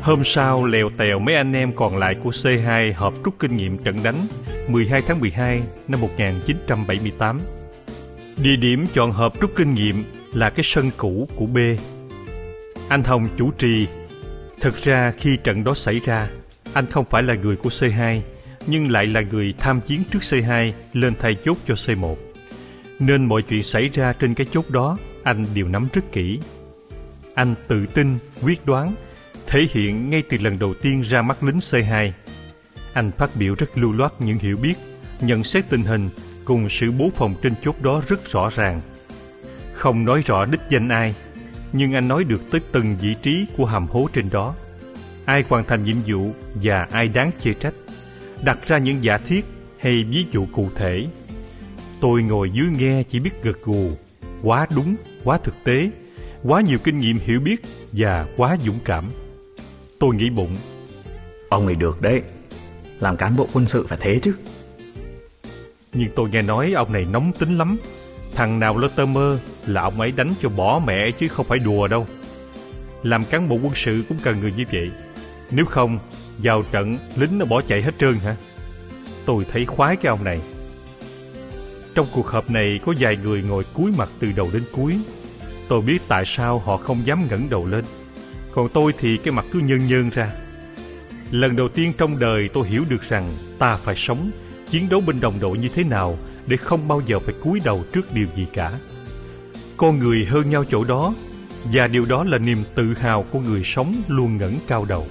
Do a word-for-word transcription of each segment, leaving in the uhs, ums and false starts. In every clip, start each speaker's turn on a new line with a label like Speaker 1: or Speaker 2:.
Speaker 1: Hôm sau, lèo tèo mấy anh em còn lại của C hai họp rút kinh nghiệm trận đánh mười hai tháng mười hai năm một nghìn chín trăm bảy mươi tám. Địa điểm chọn họp rút kinh nghiệm là cái sân cũ của B. Anh Hồng chủ trì. Thực ra khi trận đó xảy ra, anh không phải là người của C hai, nhưng lại là người tham chiến trước C hai lên thay chốt cho C một. Nên mọi chuyện xảy ra trên cái chốt đó, anh đều nắm rất kỹ. Anh tự tin, quyết đoán, thể hiện ngay từ lần đầu tiên ra mắt lính C hai. Anh phát biểu rất lưu loát những hiểu biết, nhận xét tình hình cùng sự bố phòng trên chốt đó rất rõ ràng. Không nói rõ đích danh ai, nhưng anh nói được tới từng vị trí của hầm hố trên đó. Ai hoàn thành nhiệm vụ và ai đáng chê trách. Đặt ra những giả thiết hay ví dụ cụ thể. Tôi ngồi dưới nghe chỉ biết gật gù. Quá đúng, quá thực tế, quá nhiều kinh nghiệm hiểu biết và quá dũng cảm. Tôi nghĩ bụng,
Speaker 2: ông này được đấy, làm cán bộ quân sự phải thế chứ.
Speaker 1: Nhưng tôi nghe nói ông này nóng tính lắm. Thằng nào lơ tơ mơ là ông ấy đánh cho bỏ mẹ chứ không phải đùa đâu. Làm cán bộ quân sự cũng cần người như vậy. Nếu không, vào trận lính nó bỏ chạy hết trơn hả? Tôi thấy khoái cái ông này. Trong cuộc họp này có vài người ngồi cúi mặt từ đầu đến cuối. Tôi biết tại sao họ không dám ngẩng đầu lên. Còn tôi thì cái mặt cứ nhơn nhơn ra. Lần đầu tiên trong đời tôi hiểu được rằng ta phải sống, chiến đấu bên đồng đội như thế nào để không bao giờ phải cúi đầu trước điều gì cả. Con người hơn nhau chỗ đó, và điều đó là niềm tự hào của người sống luôn ngẩng cao đầu.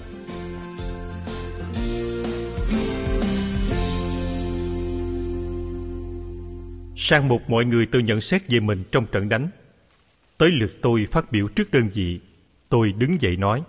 Speaker 1: Sang một mọi người tự nhận xét về mình trong trận đánh. Tới lượt tôi phát biểu trước đơn vị. Tôi đứng dậy nói: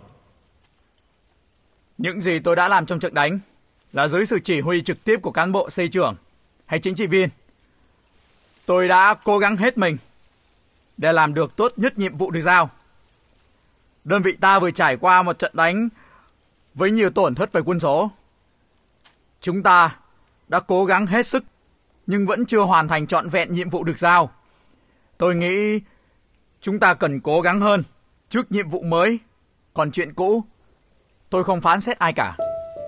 Speaker 3: Những gì tôi đã làm trong trận đánh là dưới sự chỉ huy trực tiếp của cán bộ xây trưởng hay chính trị viên. Tôi đã cố gắng hết mình để làm được tốt nhất nhiệm vụ được giao. Đơn vị ta vừa trải qua một trận đánh với nhiều tổn thất về quân số. Chúng ta đã cố gắng hết sức nhưng vẫn chưa hoàn thành trọn vẹn nhiệm vụ được giao. Tôi nghĩ chúng ta cần cố gắng hơn trước nhiệm vụ mới. Còn chuyện cũ, tôi không phán xét ai cả.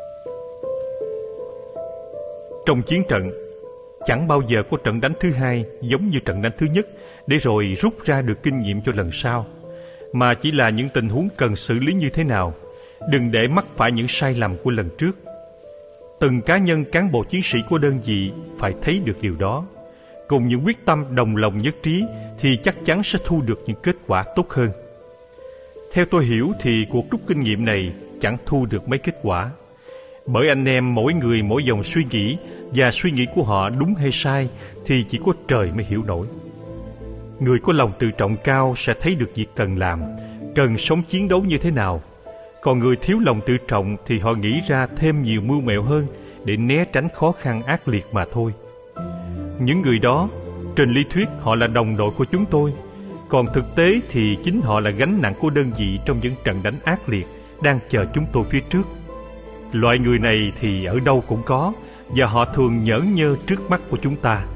Speaker 1: Trong chiến trận, chẳng bao giờ có trận đánh thứ hai giống như trận đánh thứ nhất để rồi rút ra được kinh nghiệm cho lần sau, mà chỉ là những tình huống cần xử lý như thế nào, đừng để mắc phải những sai lầm của lần trước. Từng cá nhân cán bộ chiến sĩ của đơn vị phải thấy được điều đó. Cùng những quyết tâm đồng lòng nhất trí thì chắc chắn sẽ thu được những kết quả tốt hơn. Theo tôi hiểu thì cuộc rút kinh nghiệm này chẳng thu được mấy kết quả. Bởi anh em mỗi người mỗi dòng suy nghĩ, và suy nghĩ của họ đúng hay sai thì chỉ có trời mới hiểu nổi. Người có lòng tự trọng cao sẽ thấy được việc cần làm, cần sống chiến đấu như thế nào. Còn người thiếu lòng tự trọng thì họ nghĩ ra thêm nhiều mưu mẹo hơn để né tránh khó khăn ác liệt mà thôi. Những người đó, trên lý thuyết họ là đồng đội của chúng tôi, còn thực tế thì chính họ là gánh nặng của đơn vị trong những trận đánh ác liệt đang chờ chúng tôi phía trước. Loại người này thì ở đâu cũng có, và họ thường nhởn nhơ trước mắt của chúng ta.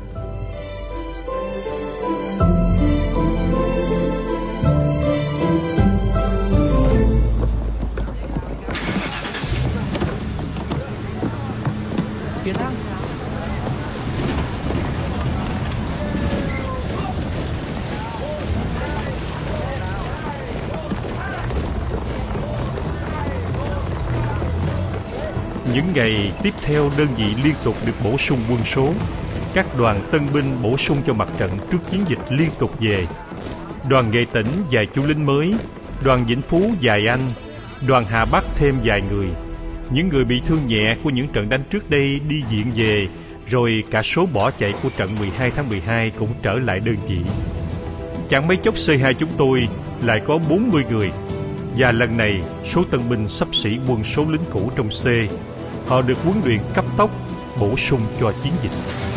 Speaker 1: Những ngày tiếp theo, đơn vị liên tục được bổ sung quân số. Các đoàn tân binh bổ sung cho mặt trận trước chiến dịch liên tục về. Đoàn Nghệ Tĩnh vài chú lính mới, đoàn Vĩnh Phú vài anh, đoàn Hà Bắc thêm vài người. Những người bị thương nhẹ của những trận đánh trước đây đi viện về, rồi cả số bỏ chạy của trận mười hai tháng mười hai cũng trở lại đơn vị. Chẳng mấy chốc C hai chúng tôi lại có bốn mươi người, và lần này số tân binh xấp xỉ quân số lính cũ trong C. Họ được huấn luyện cấp tốc, bổ sung cho chiến dịch.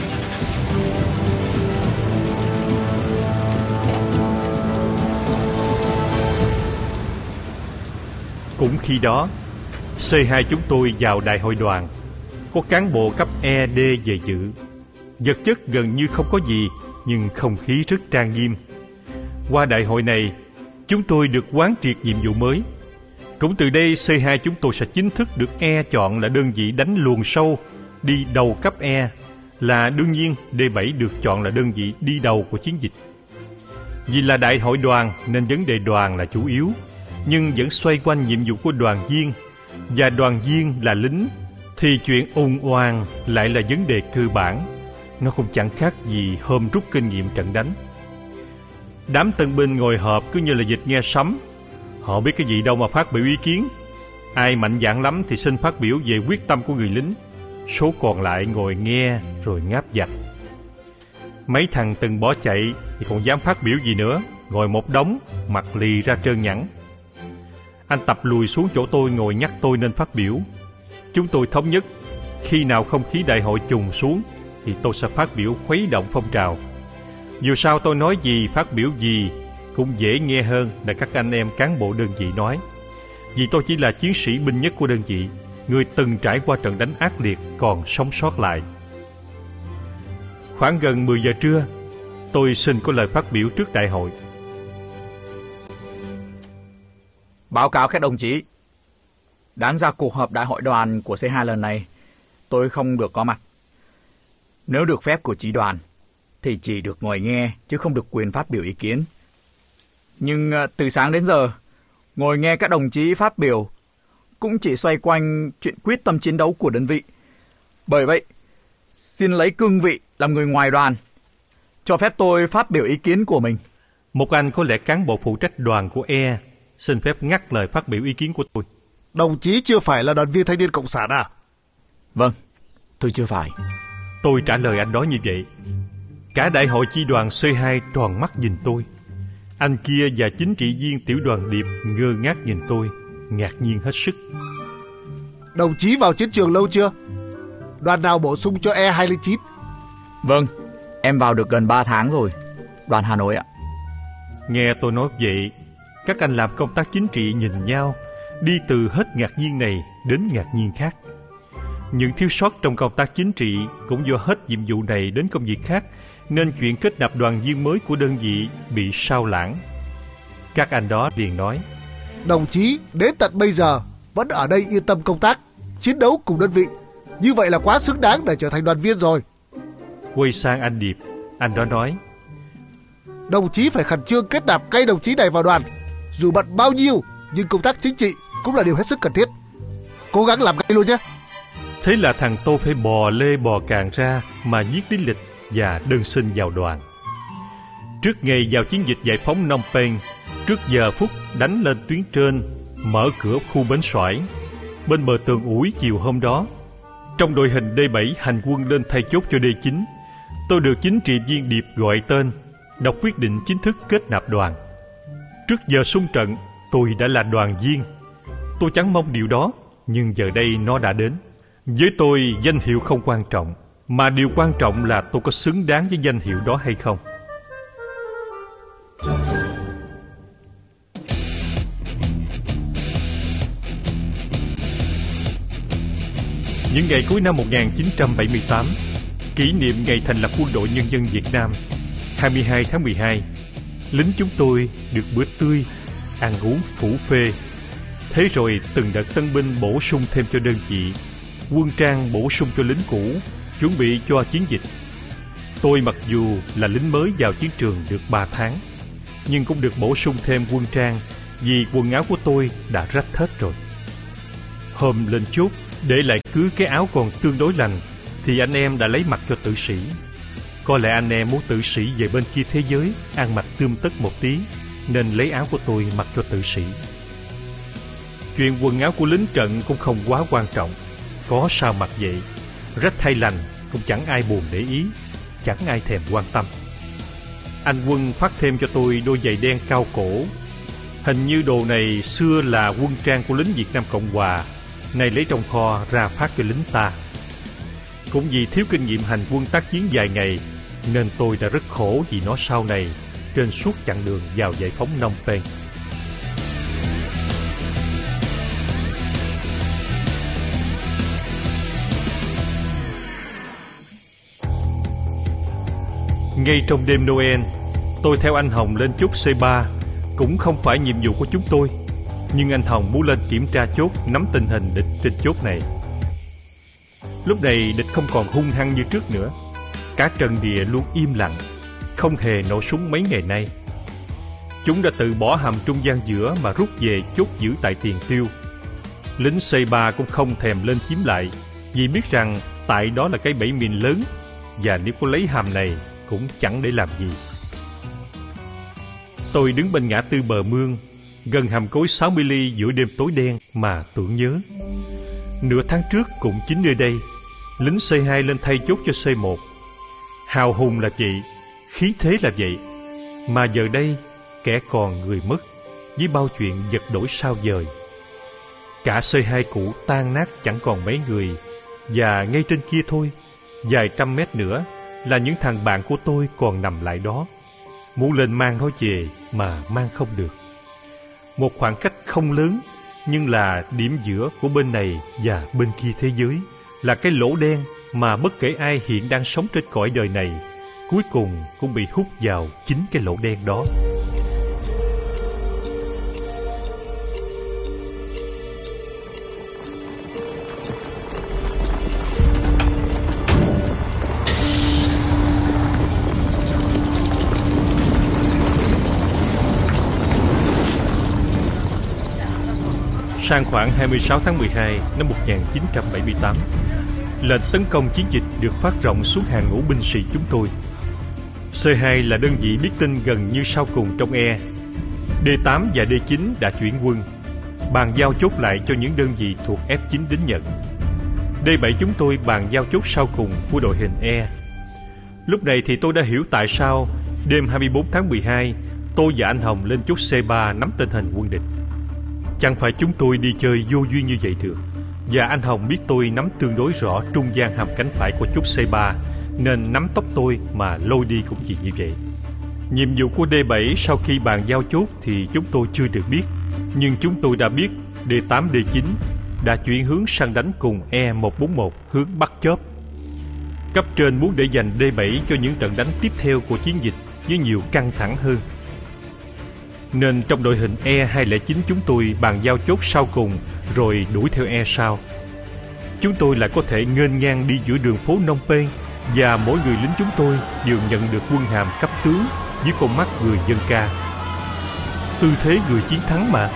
Speaker 1: Cũng khi đó, C hai chúng tôi vào đại hội đoàn. Có cán bộ cấp E, D về dự. Vật chất gần như không có gì, nhưng không khí rất trang nghiêm. Qua đại hội này, chúng tôi được quán triệt nhiệm vụ mới. Cũng từ đây xê hai chúng tôi sẽ chính thức được E chọn là đơn vị đánh luồn sâu đi đầu cấp E, là đương nhiên D bảy được chọn là đơn vị đi đầu của chiến dịch. Vì là đại hội đoàn nên vấn đề đoàn là chủ yếu, nhưng vẫn xoay quanh nhiệm vụ của đoàn viên, và đoàn viên là lính thì chuyện ôn oan lại là vấn đề cơ bản. Nó cũng chẳng khác gì hôm rút kinh nghiệm trận đánh. Đám tân binh ngồi họp cứ như là vịt nghe sấm. Họ biết cái gì đâu mà phát biểu ý kiến. Ai mạnh dạn lắm thì xin phát biểu về quyết tâm của người lính. Số còn lại ngồi nghe rồi ngáp giặt. Mấy thằng từng bỏ chạy thì còn dám phát biểu gì nữa, ngồi một đống, mặt lì ra trơn nhẵn. Anh Tập lùi xuống chỗ tôi ngồi nhắc tôi nên phát biểu. Chúng tôi thống nhất, khi nào không khí đại hội trùng xuống thì tôi sẽ phát biểu khuấy động phong trào. Dù sao tôi nói gì, phát biểu gì cũng dễ nghe hơn là các anh em cán bộ đơn vị nói. Vì tôi chỉ là chiến sĩ binh nhất của đơn vị, người từng trải qua trận đánh ác liệt còn sống sót lại. Khoảng gần mười giờ trưa, tôi xin có lời phát biểu trước đại hội.
Speaker 3: Báo cáo các đồng chí, đáng ra cuộc họp đại hội đoàn của xê hai lần này tôi không được có mặt. Nếu được phép của chỉ đoàn thì chỉ được ngồi nghe chứ không được quyền phát biểu ý kiến. Nhưng từ sáng đến giờ, ngồi nghe các đồng chí phát biểu cũng chỉ xoay quanh chuyện quyết tâm chiến đấu của đơn vị. Bởi vậy, xin lấy cương vị làm người ngoài đoàn, cho phép tôi phát biểu ý kiến của mình.
Speaker 1: Một anh có lẽ cán bộ phụ trách đoàn của E xin phép ngắt lời phát biểu ý kiến của tôi.
Speaker 4: Đồng chí chưa phải là đoàn viên thanh niên cộng sản à?
Speaker 3: Vâng, tôi chưa phải.
Speaker 1: Tôi trả lời anh đó như vậy. Cả đại hội chi đoàn xê hai tròn mắt nhìn tôi. Anh kia và chính trị viên tiểu đoàn Điệp ngơ ngác nhìn tôi, ngạc nhiên hết sức.
Speaker 4: Đồng chí vào chiến trường lâu chưa? Đoàn nào bổ sung cho E hai không chín?
Speaker 3: Vâng, em vào được gần ba tháng rồi. Đoàn Hà Nội ạ.
Speaker 1: Nghe tôi nói vậy, các anh làm công tác chính trị nhìn nhau, đi từ hết ngạc nhiên này đến ngạc nhiên khác. Những thiếu sót trong công tác chính trị cũng do hết nhiệm vụ này đến công việc khác, nên chuyện kết nạp đoàn viên mới của đơn vị bị sao lãng. Các anh đó liền nói:
Speaker 4: Đồng chí đến tận bây giờ vẫn ở đây yên tâm công tác, chiến đấu cùng đơn vị, như vậy là quá xứng đáng để trở thành đoàn viên rồi.
Speaker 1: Quay sang anh Điệp, anh đó nói:
Speaker 4: Đồng chí phải khẩn trương kết nạp ngay đồng chí này vào đoàn. Dù bận bao nhiêu nhưng công tác chính trị cũng là điều hết sức cần thiết. Cố gắng làm ngay luôn nhé.
Speaker 1: Thế là thằng Tô phải bò lê bò càng ra mà viết lý lịch và đơn xin vào đoàn. Trước ngày vào chiến dịch giải phóng Phnom Penh, trước giờ phút đánh lên tuyến trên, mở cửa khu bến Xoải, bên bờ tường ủi chiều hôm đó, trong đội hình D bảy hành quân lên thay chốt cho D chín, tôi được chính trị viên Điệp gọi tên, đọc quyết định chính thức kết nạp đoàn. Trước giờ xung trận, tôi đã là đoàn viên. Tôi chẳng mong điều đó, nhưng giờ đây nó đã đến. Với tôi, danh hiệu không quan trọng, mà điều quan trọng là tôi có xứng đáng với danh hiệu đó hay không. Những ngày cuối năm một nghìn chín trăm bảy mươi tám, kỷ niệm ngày thành lập Quân đội Nhân dân Việt Nam, hai mươi hai tháng mười hai, lính chúng tôi được bữa tươi, ăn uống phủ phê. Thế rồi từng đợt tân binh bổ sung thêm cho đơn vị, quân trang bổ sung cho lính cũ, chuẩn bị cho chiến dịch. Tôi mặc dù là lính mới vào chiến trường được ba tháng, nhưng cũng được bổ sung thêm quân trang vì quần áo của tôi đã rách hết rồi. Hôm lên chốt, để lại cứ cái áo còn tương đối lành, thì anh em đã lấy mặc cho tử sĩ. Có lẽ anh em muốn tử sĩ về bên kia thế giới, ăn mặc tươm tất một tí, nên lấy áo của tôi mặc cho tử sĩ. Chuyện quần áo của lính trận cũng không quá quan trọng, có sao mặc vậy, rách hay lành cũng chẳng ai buồn để ý, chẳng ai thèm quan tâm. Anh Quân phát thêm cho tôi đôi giày đen cao cổ. Hình như đồ này xưa là quân trang của lính Việt Nam Cộng Hòa, nay lấy trong kho ra phát cho lính ta. Cũng vì thiếu kinh nghiệm hành quân tác chiến dài ngày, nên tôi đã rất khổ vì nó sau này trên suốt chặng đường vào giải phóng Phnom Penh. Ngay trong đêm Noel, tôi theo anh Hồng lên chốt C ba, cũng không phải nhiệm vụ của chúng tôi. nhưng anh Hồng muốn lên kiểm tra chốt, nắm tình hình địch trên chốt này. Lúc này địch không còn hung hăng như trước nữa. Cả trận địa luôn im lặng, không hề nổ súng mấy ngày nay. Chúng đã từ bỏ hầm trung gian giữa mà rút về chốt giữ tại Tiền Tiêu. Lính C ba cũng không thèm lên chiếm lại, vì biết rằng tại đó là cái bẫy mìn lớn, và nếu có lấy hầm này cũng chẳng để làm gì. Tôi đứng bên ngã tư bờ mương, gần hầm cối sáu mươi ly giữa đêm tối đen mà tưởng nhớ. Nửa tháng trước cũng chính nơi đây, lính C hai lên thay chốt cho C một. Hào hùng là vậy, khí thế là vậy, mà giờ đây kẻ còn người mất, với bao chuyện giật đổi sao dời. Cả C hai cũ tan nát chẳng còn mấy người, và ngay trên kia thôi, vài trăm mét nữa là những thằng bạn của tôi còn nằm lại đó. Muốn lên mang nó về mà mang không được. Một khoảng cách không lớn, nhưng là điểm giữa của bên này và bên kia thế giới, là cái lỗ đen mà bất kể ai hiện đang sống trên cõi đời này, cuối cùng cũng bị hút vào chính cái lỗ đen đó. Sang khoảng hai mươi sáu tháng mười hai năm một nghìn chín trăm bảy mươi tám, lệnh tấn công chiến dịch được phát rộng xuống hàng ngũ binh sĩ chúng tôi. C hai là đơn vị biết tin gần như sau cùng trong E. D tám và D chín đã chuyển quân, bàn giao chốt lại cho những đơn vị thuộc F chín đến nhận. D bảy chúng tôi bàn giao chốt sau cùng của đội hình E. Lúc này thì tôi đã hiểu tại sao đêm hai mươi bốn tháng mười hai tôi và anh Hồng lên chốt C ba nắm tình hình quân địch. Chẳng phải chúng tôi đi chơi vô duyên như vậy được. Và anh Hồng biết tôi nắm tương đối rõ trung gian hàm cánh phải của chốt C ba, nên nắm tóc tôi mà lôi đi cũng chỉ như vậy. Nhiệm vụ của D bảy sau khi bàn giao chốt thì chúng tôi chưa được biết, nhưng chúng tôi đã biết D tám D chín đã chuyển hướng sang đánh cùng E một bốn một hướng Bắc Chớp. Cấp trên muốn để dành D bảy cho những trận đánh tiếp theo của chiến dịch với nhiều căng thẳng hơn, nên trong đội hình E hai không chín chúng tôi bàn giao chốt sau cùng rồi đuổi theo E sau. Chúng tôi lại có thể nghênh ngang đi giữa đường phố Phnom Penh, và mỗi người lính chúng tôi đều nhận được quân hàm cấp tướng với con mắt người dân ca. Tư thế người chiến thắng mà.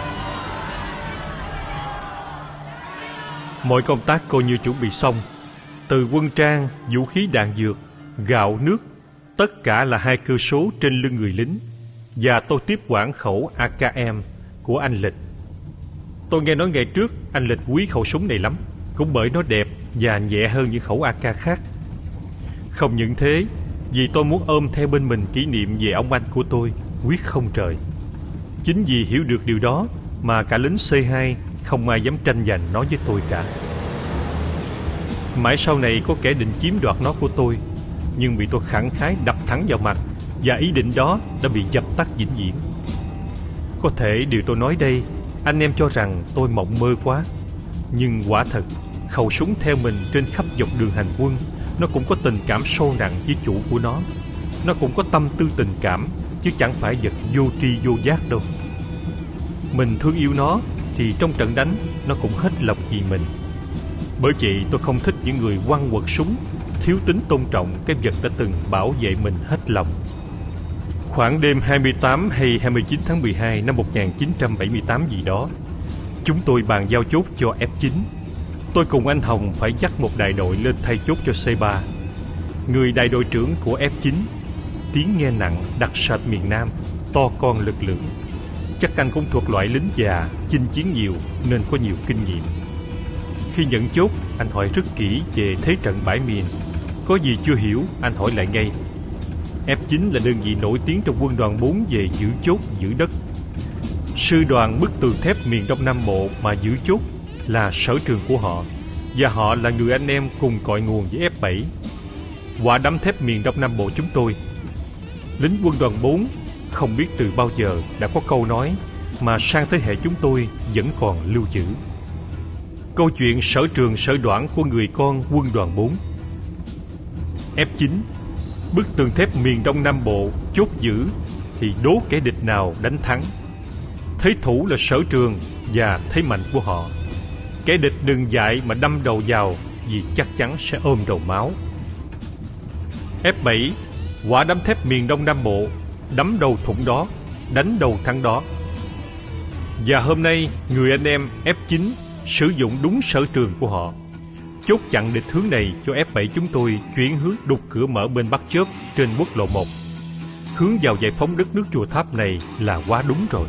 Speaker 1: Mọi công tác coi như chuẩn bị xong. Từ quân trang, vũ khí đạn dược, gạo, nước, tất cả là hai cơ số trên lưng người lính. Và tôi tiếp quản khẩu A K M của anh Lịch. Tôi nghe nói ngày trước anh Lịch quý khẩu súng này lắm, cũng bởi nó đẹp và nhẹ hơn những khẩu A K khác. Không những thế, vì tôi muốn ôm theo bên mình kỷ niệm về ông anh của tôi, quyết không trời. Chính vì hiểu được điều đó mà cả lính C hai không ai dám tranh giành nó với tôi cả. Mãi sau này có kẻ định chiếm đoạt nó của tôi, nhưng bị tôi khẳng khái đập thẳng vào mặt, và ý định đó đã bị dập tắt vĩnh viễn. Có thể điều tôi nói đây anh em cho rằng tôi mộng mơ quá, nhưng quả thật khẩu súng theo mình trên khắp dọc đường hành quân, nó cũng có tình cảm sâu nặng với chủ của nó. Nó cũng có tâm tư tình cảm, chứ chẳng phải vật vô tri vô giác đâu. Mình thương yêu nó thì trong trận đánh nó cũng hết lòng vì mình. Bởi vậy tôi không thích những người quăng quật súng, thiếu tính tôn trọng cái vật đã từng bảo vệ mình hết lòng. Khoảng đêm hai mươi tám hay hai mươi chín tháng mười hai năm một nghìn chín trăm bảy mươi tám gì đó, chúng tôi bàn giao chốt cho F chín. Tôi cùng anh Hồng phải dắt một đại đội lên thay chốt cho C ba. Người đại đội trưởng của F chín, tiếng nghe nặng, đặc sệt miền Nam, to con lực lượng. Chắc anh cũng thuộc loại lính già, chinh chiến nhiều nên có nhiều kinh nghiệm. Khi nhận chốt, anh hỏi rất kỹ về thế trận bãi miền. Có gì chưa hiểu, anh hỏi lại ngay. F chín là đơn vị nổi tiếng trong quân đoàn bốn về giữ chốt, giữ đất. Sư đoàn bức tường thép miền Đông Nam Bộ mà giữ chốt là sở trường của họ, và họ là người anh em cùng cội nguồn với F bảy, quả đấm thép miền Đông Nam Bộ chúng tôi. Lính quân đoàn bốn không biết từ bao giờ đã có câu nói mà sang thế hệ chúng tôi vẫn còn lưu giữ. Câu chuyện sở trường sở đoản của người con quân đoàn bốn. F chín, bức tường thép miền Đông Nam Bộ chốt giữ thì đố kẻ địch nào đánh thắng. Thế thủ là sở trường và thế mạnh của họ. Kẻ địch đừng dại mà đâm đầu vào, vì chắc chắn sẽ ôm đầu máu. F bảy, quả đấm thép miền Đông Nam Bộ, đấm đầu thủng đó, đánh đầu thắng đó. Và hôm nay, người anh em F chín sử dụng đúng sở trường của họ. Chốt chặn địch hướng này cho F bảy chúng tôi chuyển hướng đục cửa mở bên Bắc Chớp trên quốc lộ một. Hướng vào giải phóng đất nước Chùa Tháp này là quá đúng rồi.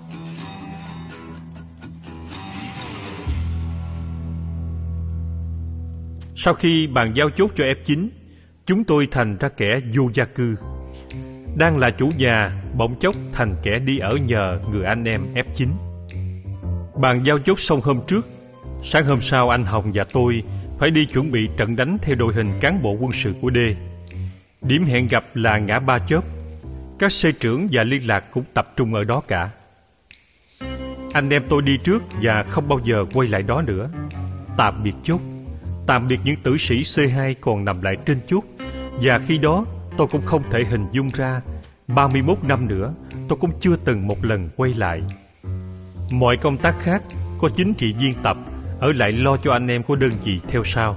Speaker 1: Sau khi bàn giao chốt cho F chín, chúng tôi thành ra kẻ vô gia cư. Đang là chủ nhà, bỗng chốc thành kẻ đi ở nhờ người anh em F chín. Bàn giao chốt xong hôm trước, sáng hôm sau anh Hồng và tôi phải đi chuẩn bị trận đánh theo đội hình cán bộ quân sự của D. Điểm hẹn gặp là ngã ba Chớp. Các xe trưởng và liên lạc cũng tập trung ở đó cả. Anh em tôi đi trước và không bao giờ quay lại đó nữa. Tạm biệt chốt. Tạm biệt những tử sĩ C hai còn nằm lại trên chốt. Và khi đó tôi cũng không thể hình dung ra ba mươi mốt năm nữa tôi cũng chưa từng một lần quay lại. Mọi công tác khác có chính trị viên tập ở lại lo cho anh em của đơn vị theo sau.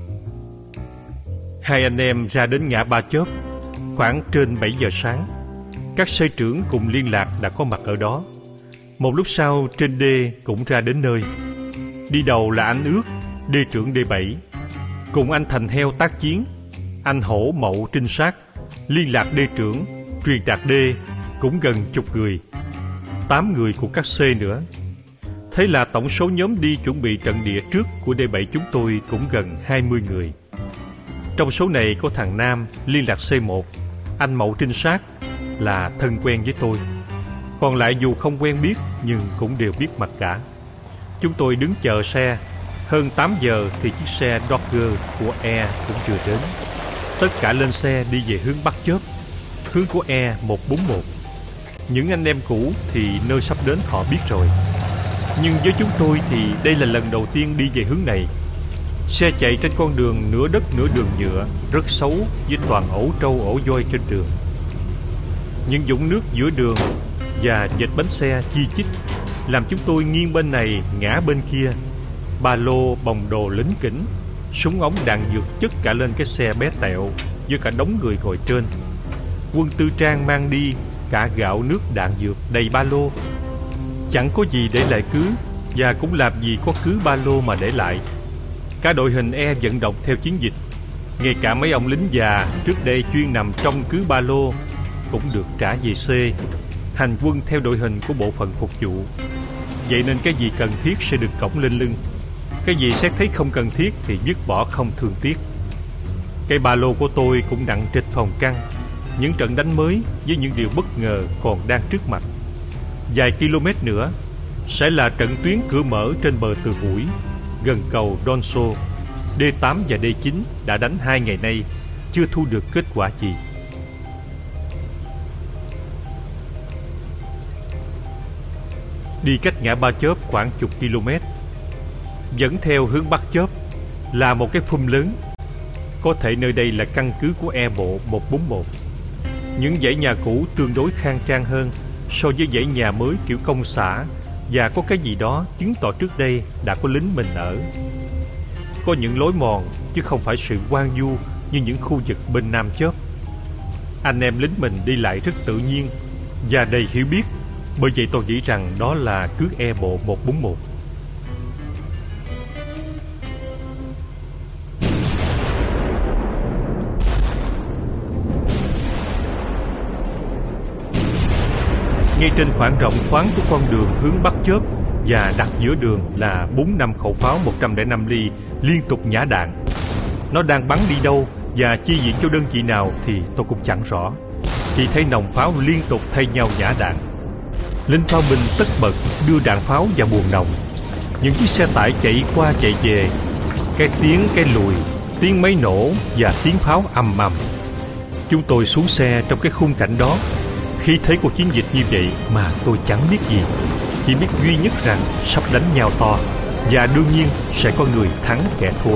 Speaker 1: Hai anh em ra đến ngã ba Chớp khoảng trên bảy giờ sáng. Các xe trưởng cùng liên lạc đã có mặt ở đó. Một lúc sau trên D cũng ra đến nơi. Đi đầu là anh Ước, D trưởng D bảy, cùng anh Thành Heo tác chiến, anh Hổ Mậu trinh sát, liên lạc D trưởng, truyền đạt D cũng gần chục người, tám người của các C nữa. Thế là tổng số nhóm đi chuẩn bị trận địa trước của D bảy chúng tôi cũng gần hai mươi người. Trong số này có thằng Nam liên lạc C một, anh Mậu trinh sát là thân quen với tôi. Còn lại dù không quen biết nhưng cũng đều biết mặt cả. Chúng tôi đứng chờ xe. Hơn tám giờ thì chiếc xe Dodge của E cũng vừa đến. Tất cả lên xe đi về hướng Bắc Chớp, hướng của E một bốn một. Những anh em cũ thì nơi sắp đến họ biết rồi. Nhưng với chúng tôi thì đây là lần đầu tiên đi về hướng này. Xe chạy trên con đường nửa đất nửa đường nhựa, rất xấu với toàn ổ trâu ổ voi trên đường. Những vũng nước giữa đường và vệt bánh xe chi chít làm chúng tôi nghiêng bên này ngã bên kia. Ba lô bồng đồ lính kỉnh, súng ống đạn dược chất cả lên cái xe bé tẹo với cả đống người ngồi trên. Quân tư trang mang đi cả gạo nước đạn dược đầy ba lô. Chẳng có gì để lại cứ, và cũng làm gì có cứ ba lô mà để lại. Cả đội hình E vận động theo chiến dịch. Ngay cả mấy ông lính già trước đây chuyên nằm trong cứ ba lô cũng được trả về C, hành quân theo đội hình của bộ phận phục vụ. Vậy nên cái gì cần thiết sẽ được cõng lên lưng, cái gì xét thấy không cần thiết thì dứt bỏ không thương tiếc. Cái ba lô của tôi cũng nặng trịch phòng căng. Những trận đánh mới với những điều bất ngờ còn đang trước mặt. Vài km nữa sẽ là trận tuyến cửa mở trên bờ Từ Hủi, gần cầu Don Sô. D tám và D chín đã đánh hai ngày nay, chưa thu được kết quả gì. Đi cách ngã ba Chớp khoảng chục km, dẫn theo hướng Bắc Chớp là một cái phum lớn. Có thể nơi đây là căn cứ của E bộ một bốn một. Những dãy nhà cũ tương đối khang trang hơn so với dãy nhà mới kiểu công xã, và có cái gì đó chứng tỏ trước đây đã có lính mình ở. Có những lối mòn chứ không phải sự hoang vu như những khu vực bên Nam Chớp. Anh em lính mình đi lại rất tự nhiên và đầy hiểu biết. Bởi vậy tôi nghĩ rằng đó là cứ E bộ một bốn một. Ngay trên khoảng rộng thoáng của con đường hướng Bắc Chớp và đặt giữa đường là bốn năm khẩu pháo một trăm lẻ năm ly liên tục nhả đạn. Nó đang bắn đi đâu và chi viện cho đơn vị nào thì tôi cũng chẳng rõ. Chỉ thấy nòng pháo liên tục thay nhau nhả đạn. Lính pháo binh tất bật đưa đạn pháo vào buồng nòng. Những chiếc xe tải chạy qua chạy về, cái tiếng cái lùi, tiếng máy nổ và tiếng pháo ầm ầm. Chúng tôi xuống xe trong cái khung cảnh đó. Khi thấy cuộc chiến dịch như vậy mà tôi chẳng biết gì, chỉ biết duy nhất rằng sắp đánh nhau to, và đương nhiên sẽ có người thắng kẻ thua.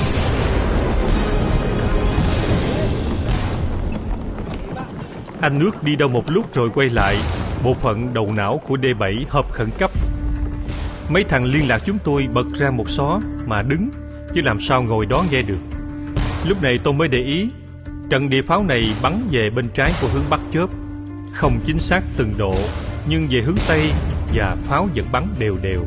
Speaker 1: Anh Nước đi đâu một lúc rồi quay lại. Bộ phận đầu não của D bảy họp khẩn cấp. Mấy thằng liên lạc chúng tôi bật ra một xó mà đứng, chứ làm sao ngồi đó nghe được. Lúc này tôi mới để ý, trận địa pháo này bắn về bên trái của hướng Bắc Chớp. Không chính xác từng độ, nhưng về hướng Tây và pháo vẫn bắn đều đều.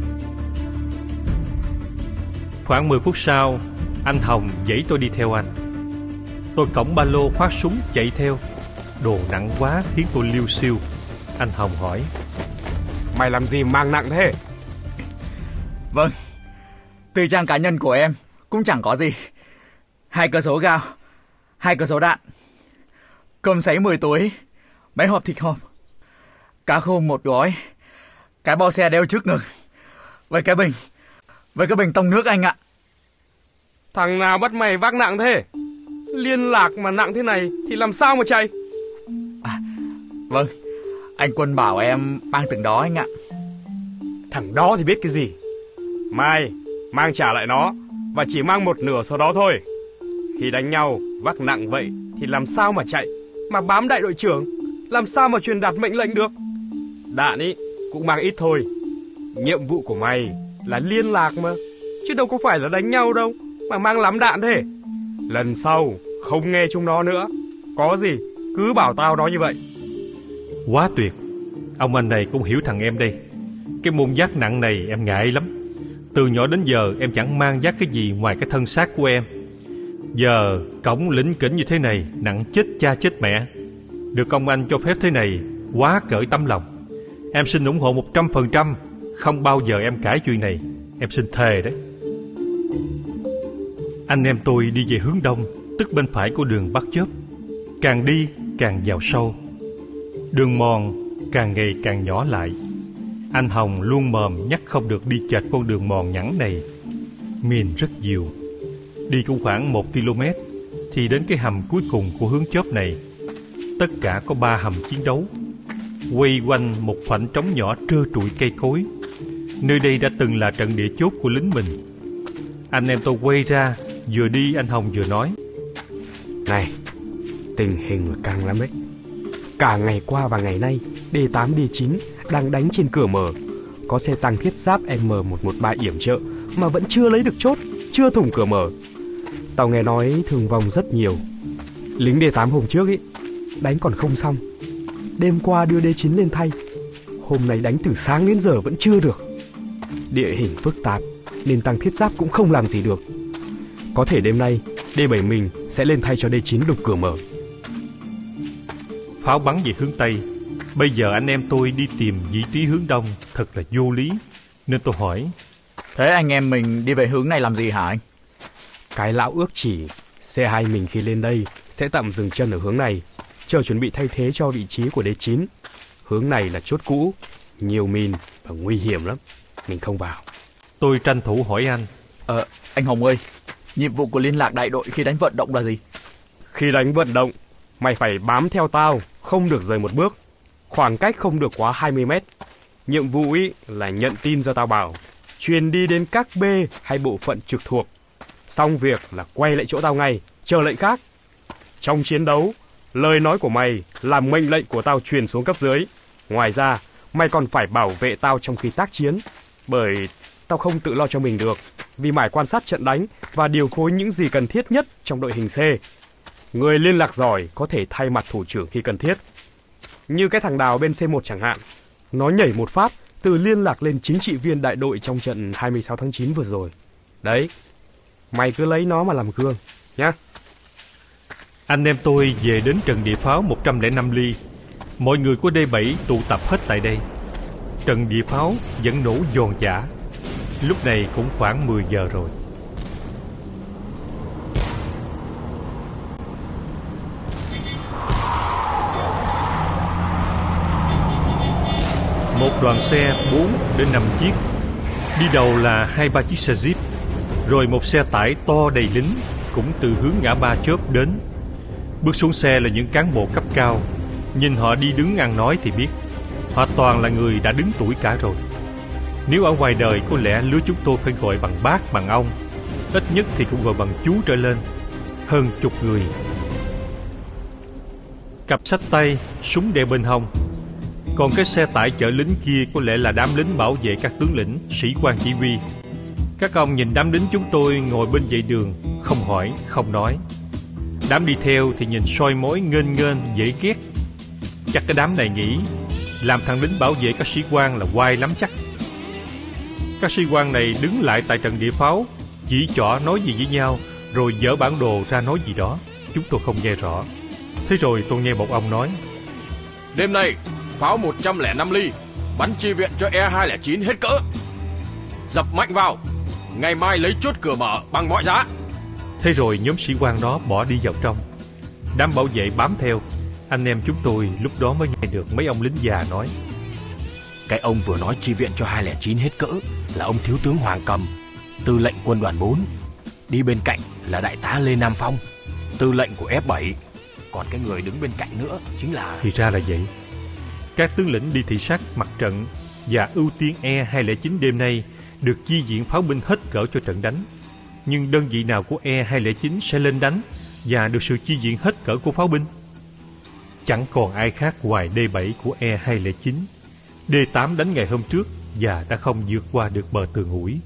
Speaker 1: Khoảng mười phút sau, anh Hồng dãy tôi đi theo anh. Tôi cõng ba lô khoác súng chạy theo. Đồ nặng quá khiến tôi liêu xiêu. Anh Hồng hỏi:
Speaker 5: Mày làm gì mang nặng thế?
Speaker 3: Vâng, tư trang cá nhân của em cũng chẳng có gì. Hai cơ số gạo, hai cơ số đạn, cơm sấy mười túi, mấy hộp thịt hộp, cá khô một gói, cái bao xe đeo trước ngực, với cái bình, với cái bình tông nước anh ạ.
Speaker 5: Thằng nào bắt mày vác nặng thế? Liên lạc mà nặng thế này thì làm sao mà chạy?
Speaker 3: À, vâng, anh Quân bảo em mang từng đó anh ạ.
Speaker 5: Thằng đó thì biết cái gì. Mai, mang trả lại nó, và chỉ mang một nửa số đó thôi. Khi đánh nhau, vác nặng vậy thì làm sao mà chạy, mà bám đại đội trưởng, làm sao mà truyền đạt mệnh lệnh được. Đạn ý cũng mang ít thôi. Nhiệm vụ của mày là liên lạc mà, chứ đâu có phải là đánh nhau đâu mà mang lắm đạn thế. Lần sau không nghe chúng nó nữa. Có gì cứ bảo tao nói như vậy.
Speaker 1: Quá tuyệt. Ông anh này cũng hiểu thằng em đây. Cái môn vác nặng này em ngại lắm. Từ nhỏ đến giờ em chẳng mang vác cái gì ngoài cái thân xác của em. Giờ cổng lỉnh kỉnh như thế này, nặng chết cha chết mẹ. Được ông anh cho phép thế này, quá cởi tấm lòng. Em xin ủng hộ một trăm phần trăm. Không bao giờ em cãi chuyện này. Em xin thề đấy. Anh em tôi đi về hướng đông, tức bên phải của đường Bắc Chớp. Càng đi càng vào sâu. Đường mòn càng ngày càng nhỏ lại. Anh Hồng luôn mồm nhắc không được đi chệch con đường mòn nhẵn này. Mìn rất nhiều. Đi cũng khoảng một ki lô mét thì đến cái hầm cuối cùng của hướng Chớp này. Tất cả có ba hầm chiến đấu, quay quanh một khoảnh trống nhỏ trơ trụi cây cối. Nơi đây đã từng là trận địa chốt của lính mình. Anh em tôi quay ra, vừa đi anh Hồng vừa nói:
Speaker 5: Này, tình hình là căng lắm đấy. Cả ngày qua và ngày nay, D tám D chín đang đánh trên cửa mở. Có xe tăng thiết giáp M một một ba yểm trợ mà vẫn chưa lấy được chốt, chưa thủng cửa mở. Tao nghe nói thương vong rất nhiều. Lính D tám hôm trước ấy đánh còn không xong, đêm qua đưa D chín lên thay. Hôm nay đánh từ sáng đến giờ vẫn chưa được. Địa hình phức tạp nên tăng thiết giáp cũng không làm gì được. Có thể đêm nay D bảy mình sẽ lên thay cho D chín đục cửa mở.
Speaker 1: Pháo bắn về hướng Tây. Bây giờ anh em tôi đi tìm vị trí hướng Đông thật là vô lý. Nên tôi hỏi:
Speaker 3: Thế anh em mình đi về hướng này làm gì hả anh?
Speaker 5: Cái lão ước chỉ xe hai mình khi lên đây sẽ tạm dừng chân ở hướng này, chờ chuẩn bị thay thế cho vị trí của D chín. Hướng này là chốt cũ, nhiều mìn và nguy hiểm lắm. Mình không vào.
Speaker 1: Tôi tranh thủ hỏi anh:
Speaker 3: Ờ, anh Hồng ơi, nhiệm vụ của liên lạc đại đội khi đánh vận động là gì?
Speaker 5: Khi đánh vận động, mày phải bám theo tao, không được rời một bước. Khoảng cách không được quá hai mươi mét. Nhiệm vụ ý là nhận tin do tao bảo, truyền đi đến các B hay bộ phận trực thuộc. Xong việc là quay lại chỗ tao ngay, chờ lệnh khác. Trong chiến đấu, lời nói của mày là mệnh lệnh của tao truyền xuống cấp dưới. Ngoài ra, mày còn phải bảo vệ tao trong khi tác chiến. Bởi tao không tự lo cho mình được, vì mải quan sát trận đánh và điều phối những gì cần thiết nhất trong đội hình C. Người liên lạc giỏi có thể thay mặt thủ trưởng khi cần thiết. Như cái thằng Đào bên C một chẳng hạn. Nó nhảy một phát từ liên lạc lên chính trị viên đại đội trong trận hai mươi sáu tháng chín vừa rồi. Đấy, mày cứ lấy nó mà làm gương nhá.
Speaker 1: Anh em tôi về đến trận địa pháo một trăm lẻ năm ly. Mọi người của D bảy tụ tập hết tại đây. Trận địa pháo vẫn nổ giòn giã. Lúc này cũng khoảng mười giờ rồi. Một đoàn xe bốn đến năm chiếc. Đi đầu là hai ba chiếc xe Jeep, rồi một xe tải to đầy lính cũng từ hướng ngã ba Chớp đến. Bước xuống xe là những cán bộ cấp cao. Nhìn họ đi đứng ăn nói thì biết họ toàn là người đã đứng tuổi cả rồi. Nếu ở ngoài đời có lẽ lứa chúng tôi phải gọi bằng bác, bằng ông. Ít nhất thì cũng gọi bằng chú trở lên. Hơn chục người. Cặp sách tay, súng đeo bên hông. Còn cái xe tải chở lính kia có lẽ là đám lính bảo vệ các tướng lĩnh, sĩ quan chỉ huy. Các ông nhìn đám lính chúng tôi ngồi bên vệ đường, không hỏi, không nói. Đám đi theo thì nhìn soi mói nghênh nghênh dễ ghét. Chắc cái đám này nghĩ làm thằng lính bảo vệ các sĩ quan là oai lắm chắc. Các sĩ quan này đứng lại tại trận địa pháo, chỉ trỏ nói gì với nhau, rồi dở bản đồ ra nói gì đó. Chúng tôi không nghe rõ. Thế rồi tôi nghe một ông nói:
Speaker 6: đêm nay pháo một trăm lẻ năm ly, bắn chi viện cho E hai không chín hết cỡ. Dập mạnh vào, ngày mai lấy chốt cửa mở bằng mọi giá.
Speaker 1: Thế rồi nhóm sĩ quan đó bỏ đi vào trong. Đám bảo vệ bám theo. Anh em chúng tôi lúc đó mới nghe được mấy ông lính già nói:
Speaker 6: cái ông vừa nói chi viện cho hai không chín hết cỡ là ông thiếu tướng Hoàng Cầm, tư lệnh quân đoàn bốn. Đi bên cạnh là đại tá Lê Nam Phong, tư lệnh của F bảy. Còn cái người đứng bên cạnh nữa chính là...
Speaker 1: Thì ra là vậy. Các tướng lĩnh đi thị sát mặt trận và ưu tiên E hai không chín đêm nay được chi viện pháo binh hết cỡ cho trận đánh. Nhưng đơn vị nào của E hai không chín sẽ lên đánh và được sự chi viện hết cỡ của pháo binh? Chẳng còn ai khác ngoài D bảy của E hai không chín. D tám đánh ngày hôm trước và đã không vượt qua được bờ tường ủi.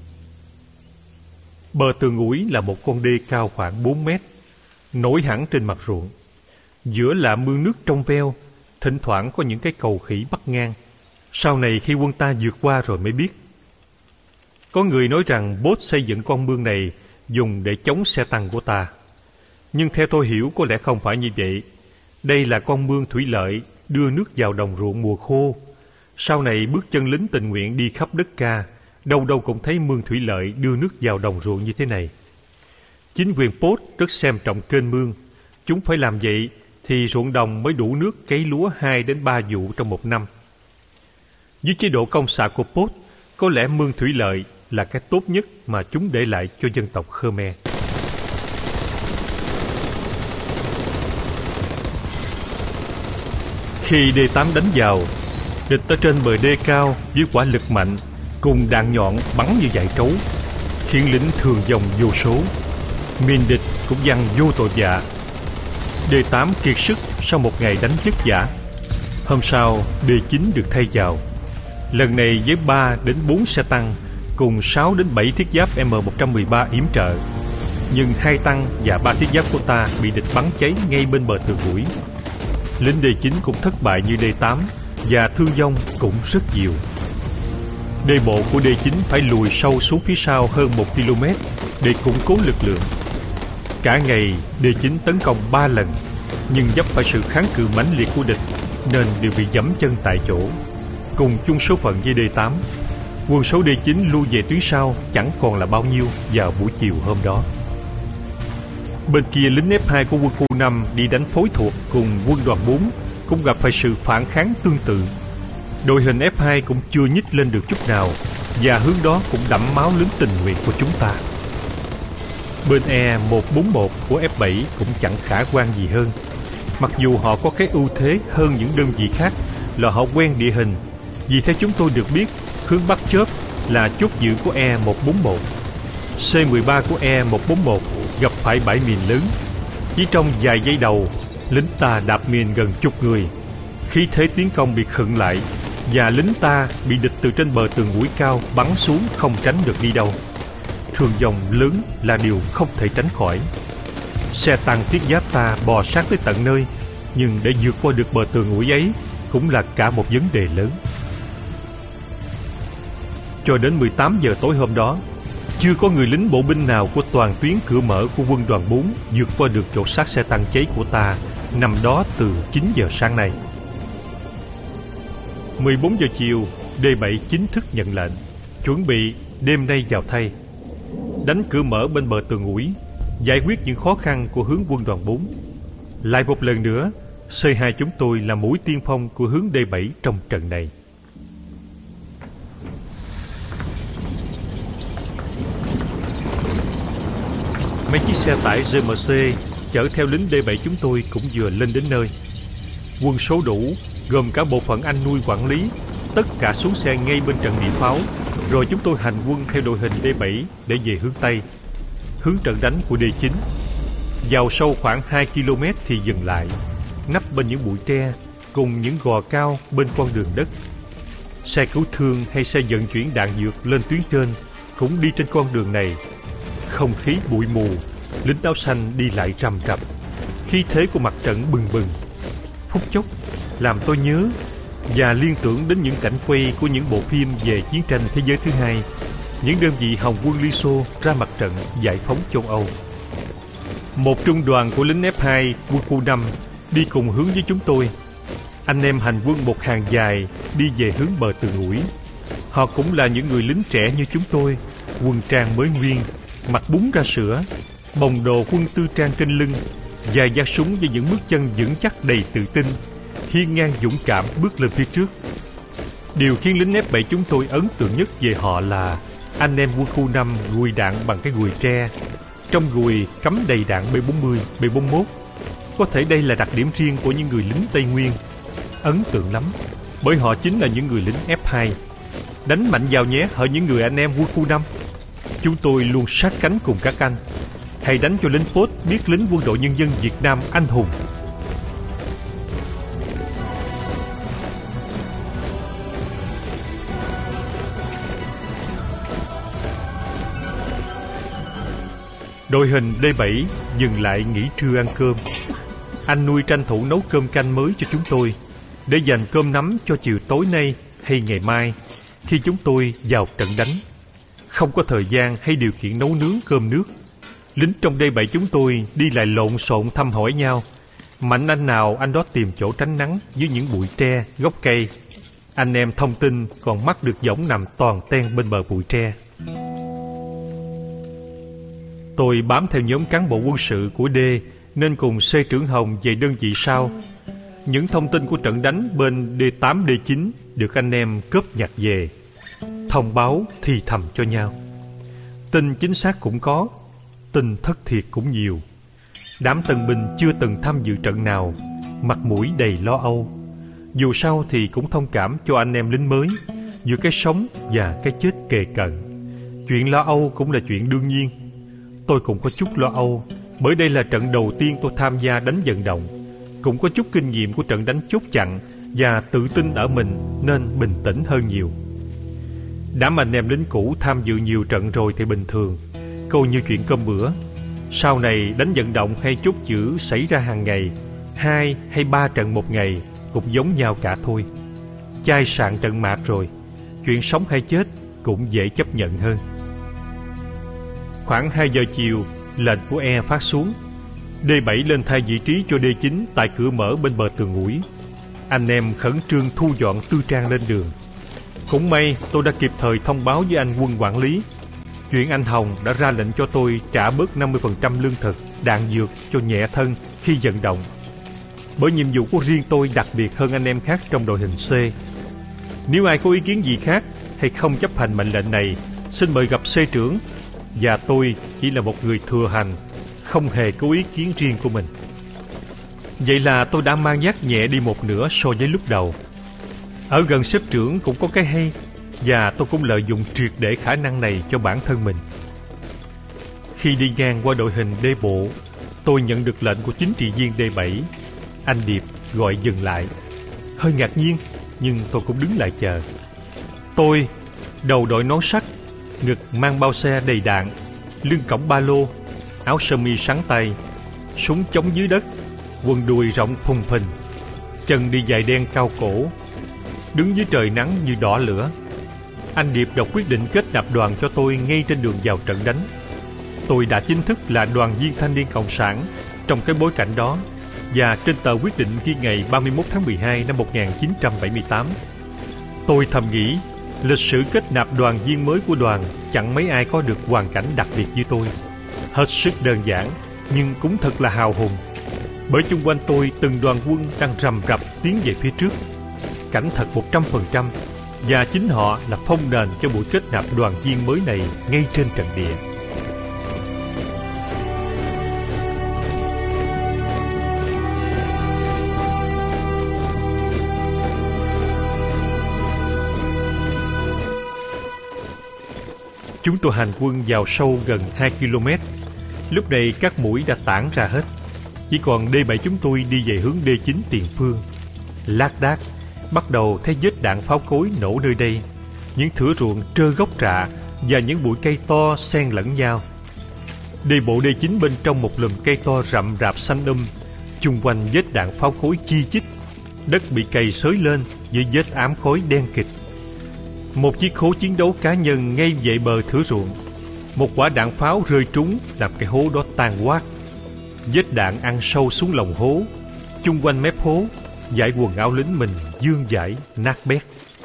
Speaker 1: Bờ tường ủi là một con đê cao khoảng bốn mét, nổi hẳn trên mặt ruộng. Giữa là mương nước trong veo, thỉnh thoảng có những cái cầu khỉ bắc ngang. Sau này khi quân ta vượt qua rồi mới biết. Có người nói rằng Bốt xây dựng con mương này dùng để chống xe tăng của ta. Nhưng theo tôi hiểu có lẽ không phải như vậy. Đây là con mương thủy lợi đưa nước vào đồng ruộng mùa khô. Sau này bước chân lính tình nguyện đi khắp đất ca, đâu đâu cũng thấy mương thủy lợi đưa nước vào đồng ruộng như thế này. Chính quyền Bốt rất xem trọng kênh mương. Chúng phải làm vậy thì ruộng đồng mới đủ nước cấy lúa hai đến ba vụ trong một năm. Dưới chế độ công xã của Pốt, có lẽ mương thủy lợi là cái tốt nhất mà chúng để lại cho dân tộc Khmer. Khi D tám đánh vào, địch ở trên bờ đê cao với quả lực mạnh cùng đạn nhọn bắn như dải trấu, khiến lính thương vong vô số. Miền địch cũng văng vô tội vạ. D tám kiệt sức sau một ngày đánh vất vả. Hôm sau, D chín được thay vào. Lần này với ba đến bốn xe tăng cùng sáu đến bảy thiết giáp M một một ba yểm trợ. Nhưng hai tăng và ba thiết giáp của ta bị địch bắn cháy ngay bên bờ tường ủi. Lính D chín cũng thất bại như D tám và thương vong cũng rất nhiều. Đê bộ của D chín phải lùi sâu xuống phía sau hơn một ki lô mét để củng cố lực lượng. Cả ngày D chín tấn công ba lần, nhưng vấp phải sự kháng cự mãnh liệt của địch nên đều bị giẫm chân tại chỗ. Cùng chung số phận với D tám, quân số D chín lui về tuyến sau chẳng còn là bao nhiêu vào buổi chiều hôm đó. Bên kia lính F hai của quân khu năm đi đánh phối thuộc cùng quân đoàn bốn cũng gặp phải sự phản kháng tương tự. Đội hình F hai cũng chưa nhích lên được chút nào và hướng đó cũng đẫm máu lính tình nguyện của chúng ta. Bên E một bốn một của F bảy cũng chẳng khả quan gì hơn. Mặc dù họ có cái ưu thế hơn những đơn vị khác là họ quen địa hình. Vì theo chúng tôi được biết, hướng Bắc chớp là chốt giữ của E một bốn một. C mười ba của E một bốn một gặp phải bãi mìn lớn. Chỉ trong vài giây đầu, lính ta đạp mìn gần chục người. Khí thế tiến công bị khựng lại và lính ta bị địch từ trên bờ tường ủi cao bắn xuống không tránh được đi đâu. Thương vong lớn là điều không thể tránh khỏi. Xe tăng thiết giáp ta bò sát tới tận nơi, nhưng để vượt qua được bờ tường ủi ấy cũng là cả một vấn đề lớn. Cho đến mười tám giờ tối hôm đó, chưa có người lính bộ binh nào của toàn tuyến cửa mở của quân đoàn bốn vượt qua được chỗ sát xe tăng cháy của ta nằm đó từ chín giờ sáng nay. mười bốn giờ chiều, D bảy chính thức nhận lệnh, chuẩn bị đêm nay vào thay. Đánh cửa mở bên bờ tường ủi, giải quyết những khó khăn của hướng quân đoàn bốn. Lại một lần nữa, C hai chúng tôi là mũi tiên phong của hướng D bảy trong trận này. Mấy chiếc xe tải G M C chở theo lính D bảy chúng tôi cũng vừa lên đến nơi. Quân số đủ, gồm cả bộ phận anh nuôi quản lý, tất cả xuống xe ngay bên trận địa pháo, rồi chúng tôi hành quân theo đội hình D bảy để về hướng Tây, hướng trận đánh của D chín. Vào sâu khoảng hai ki lô mét thì dừng lại, nấp bên những bụi tre, cùng những gò cao bên con đường đất. Xe cứu thương hay xe vận chuyển đạn dược lên tuyến trên cũng đi trên con đường này. Không khí bụi mù, lính áo xanh đi lại rầm rập, khí thế của mặt trận bừng bừng. Phút chốc làm tôi nhớ và liên tưởng đến những cảnh quay của những bộ phim về chiến tranh thế giới thứ hai, những đơn vị Hồng quân Liên Xô ra mặt trận giải phóng châu Âu. Một trung đoàn của lính F hai quân khu năm đi cùng hướng với chúng tôi. Anh em hành quân một hàng dài đi về hướng bờ Từ Ngũi. Họ cũng là những người lính trẻ như chúng tôi, quân trang mới nguyên, mặt búng ra sữa, bồng đồ quân tư trang trên lưng, dài da súng với những bước chân vững chắc đầy tự tin, hiên ngang dũng cảm bước lên phía trước. Điều khiến lính F bảy chúng tôi ấn tượng nhất về họ là anh em quân khu năm gùi đạn bằng cái gùi tre. Trong gùi cắm đầy đạn B bốn mươi, B bốn mươi mốt. Có thể đây là đặc điểm riêng của những người lính Tây Nguyên. Ấn tượng lắm, bởi họ chính là những người lính F hai. Đánh mạnh vào nhé, hỡi những người anh em quân khu năm. Chúng tôi luôn sát cánh cùng các anh. Hãy đánh cho lính Pốt biết lính quân đội nhân dân Việt Nam anh hùng. Đội hình D bảy dừng lại nghỉ trưa ăn cơm. Anh nuôi tranh thủ nấu cơm canh mới cho chúng tôi, để dành cơm nắm cho chiều tối nay hay ngày mai khi chúng tôi vào trận đánh. Không có thời gian hay điều kiện nấu nướng cơm nước. Lính trong D bảy chúng tôi đi lại lộn xộn thăm hỏi nhau. Mạnh anh nào anh đó tìm chỗ tránh nắng dưới những bụi tre, gốc cây. Anh em thông tin còn mắc được võng nằm toàn ten bên bờ bụi tre. Tôi bám theo nhóm cán bộ quân sự của D nên cùng C trưởng Hồng về đơn vị sau. Những thông tin của trận đánh bên D tám, D chín được anh em cóp nhặt về, thông báo thì thầm cho nhau. Tin chính xác cũng có, tin thất thiệt cũng nhiều. Đám tân binh chưa từng tham dự trận nào, mặt mũi đầy lo âu. Dù sao thì cũng thông cảm cho anh em lính mới, giữa cái sống và cái chết kề cận. Chuyện lo âu cũng là chuyện đương nhiên. Tôi cũng có chút lo âu, bởi đây là trận đầu tiên tôi tham gia đánh vận động. Cũng có chút kinh nghiệm của trận đánh chốt chặn và tự tin ở mình nên bình tĩnh hơn nhiều. Đám anh em lính cũ tham dự nhiều trận rồi thì bình thường, coi như chuyện cơm bữa. Sau này đánh vận động hay chốt chữ xảy ra hàng ngày, hai hay ba trận một ngày cũng giống nhau cả thôi. Chai sạn trận mạc rồi, chuyện sống hay chết cũng dễ chấp nhận hơn. Khoảng hai giờ chiều, lệnh của E phát xuống. D bảy lên thay vị trí cho D chín tại cửa mở bên bờ Tường Ngũi. Anh em khẩn trương thu dọn tư trang lên đường. Cũng may tôi đã kịp thời thông báo với anh quân quản lý. Chuyện anh Hồng đã ra lệnh cho tôi trả bớt năm mươi phần trăm lương thực, đạn dược cho nhẹ thân khi vận động. Bởi nhiệm vụ của riêng tôi đặc biệt hơn anh em khác trong đội hình C. Nếu ai có ý kiến gì khác hay không chấp hành mệnh lệnh này, xin mời gặp C trưởng. Và tôi chỉ là một người thừa hành, không hề có ý kiến riêng của mình. Vậy là tôi đã mang vác nhẹ đi một nửa so với lúc đầu. Ở gần sếp trưởng cũng có cái hay, và tôi cũng lợi dụng triệt để khả năng này cho bản thân mình. Khi đi ngang qua đội hình D bộ, tôi nhận được lệnh của chính trị viên D bảy. Anh Điệp gọi dừng lại. Hơi ngạc nhiên, nhưng tôi cũng đứng lại chờ. Tôi, đầu đội nón sắt, ngực mang bao xe đầy đạn, lưng cõng ba lô, áo sơ mi sáng tay, súng chống dưới đất, quần đùi rộng thùng phình, chân đi giày đen cao cổ, đứng dưới trời nắng như đỏ lửa. Anh Điệp đọc quyết định kết nạp đoàn cho tôi ngay trên đường vào trận đánh. Tôi đã chính thức là đoàn viên thanh niên cộng sản trong cái bối cảnh đó, và trên tờ quyết định ghi ngày ba mươi mốt tháng mười hai năm một nghìn chín trăm bảy mươi tám. Tôi thầm nghĩ, lịch sử kết nạp đoàn viên mới của đoàn chẳng mấy ai có được hoàn cảnh đặc biệt như tôi. Hết sức đơn giản, nhưng cũng thật là hào hùng. Bởi chung quanh tôi từng đoàn quân đang rầm rập tiến về phía trước. Cảnh thật một trăm phần trăm, và chính họ là phong nền cho buổi kết nạp đoàn viên mới này ngay trên trận địa. Chúng tôi hành quân vào sâu gần hai ki lô mét. Lúc này các mũi đã tản ra hết. Chỉ còn D bảy chúng tôi đi về hướng D chín tiền phương. Lác đác bắt đầu thấy vết đạn pháo cối nổ nơi đây, những thửa ruộng trơ gốc rạ và những bụi cây to xen lẫn nhau. Đi bộ D chín bên trong một lùm cây to rậm rạp xanh um, chung quanh vết đạn pháo cối chi chít, đất bị cày xới lên với vết ám khói đen kịt. Một chiếc khố chiến đấu cá nhân ngay dậy bờ thửa ruộng. Một quả đạn pháo rơi trúng làm cái hố đó tan hoác. Vết đạn ăn sâu xuống lòng hố. Chung quanh mép hố, dải quần áo lính mình vương vãi nát bét.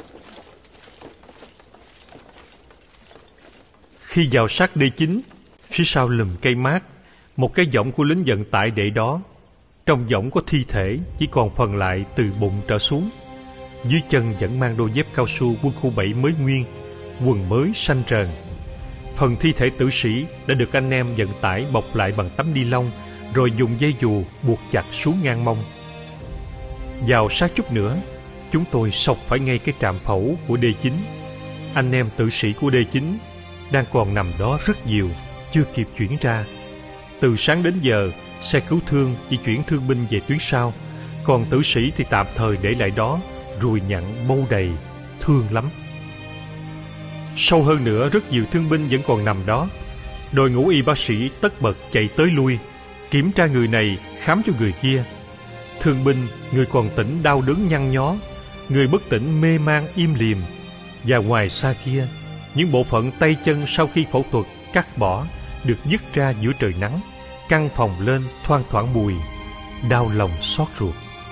Speaker 1: Khi vào sát D chín, phía sau lùm cây mát, một cái võng của lính vận tải để đó. Trong võng có thi thể, chỉ còn phần lại từ bụng trở xuống. Dưới chân vẫn mang đôi dép cao su quân khu bảy mới nguyên, quần mới xanh trần. Phần thi thể tử sĩ đã được anh em vận tải bọc lại bằng tấm ni lông, rồi dùng dây dù buộc chặt xuống ngang mông. Vào sát chút nữa, chúng tôi xộc phải ngay cái trạm phẫu của D chín. Anh em tử sĩ của D chín đang còn nằm đó rất nhiều, chưa kịp chuyển ra. Từ sáng đến giờ, xe cứu thương chỉ chuyển thương binh về tuyến sau, còn tử sĩ thì tạm thời để lại đó, ruồi nhặn bâu đầy, thương lắm. Sâu hơn nữa, rất nhiều thương binh vẫn còn nằm đó. Đội ngũ y bác sĩ tất bật chạy tới lui, kiểm tra người này, khám cho người kia. Thương binh, người còn tỉnh đau đớn nhăn nhó, người bất tỉnh mê man im lìm. Và ngoài xa kia, những bộ phận tay chân sau khi phẫu thuật cắt bỏ được dứt ra giữa trời nắng, căng phồng lên thoang thoảng mùi, đau lòng xót ruột.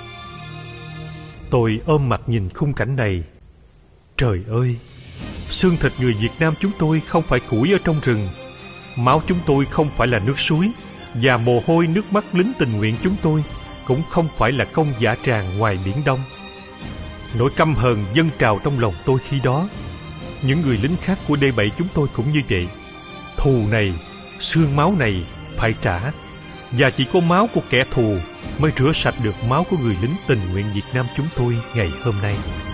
Speaker 1: Tôi ôm mặt nhìn khung cảnh này. Trời ơi, xương thịt người Việt Nam chúng tôi không phải củi ở trong rừng, máu chúng tôi không phải là nước suối, và mồ hôi nước mắt lính tình nguyện chúng tôi cũng không phải là công dã tràng ngoài Biển Đông. Nỗi căm hờn dâng trào trong lòng tôi khi đó. Những người lính khác của D bảy chúng tôi cũng như vậy. Thù này, xương máu này phải trả, và chỉ có máu của kẻ thù mới rửa sạch được máu của người lính tình nguyện Việt Nam chúng tôi ngày hôm nay.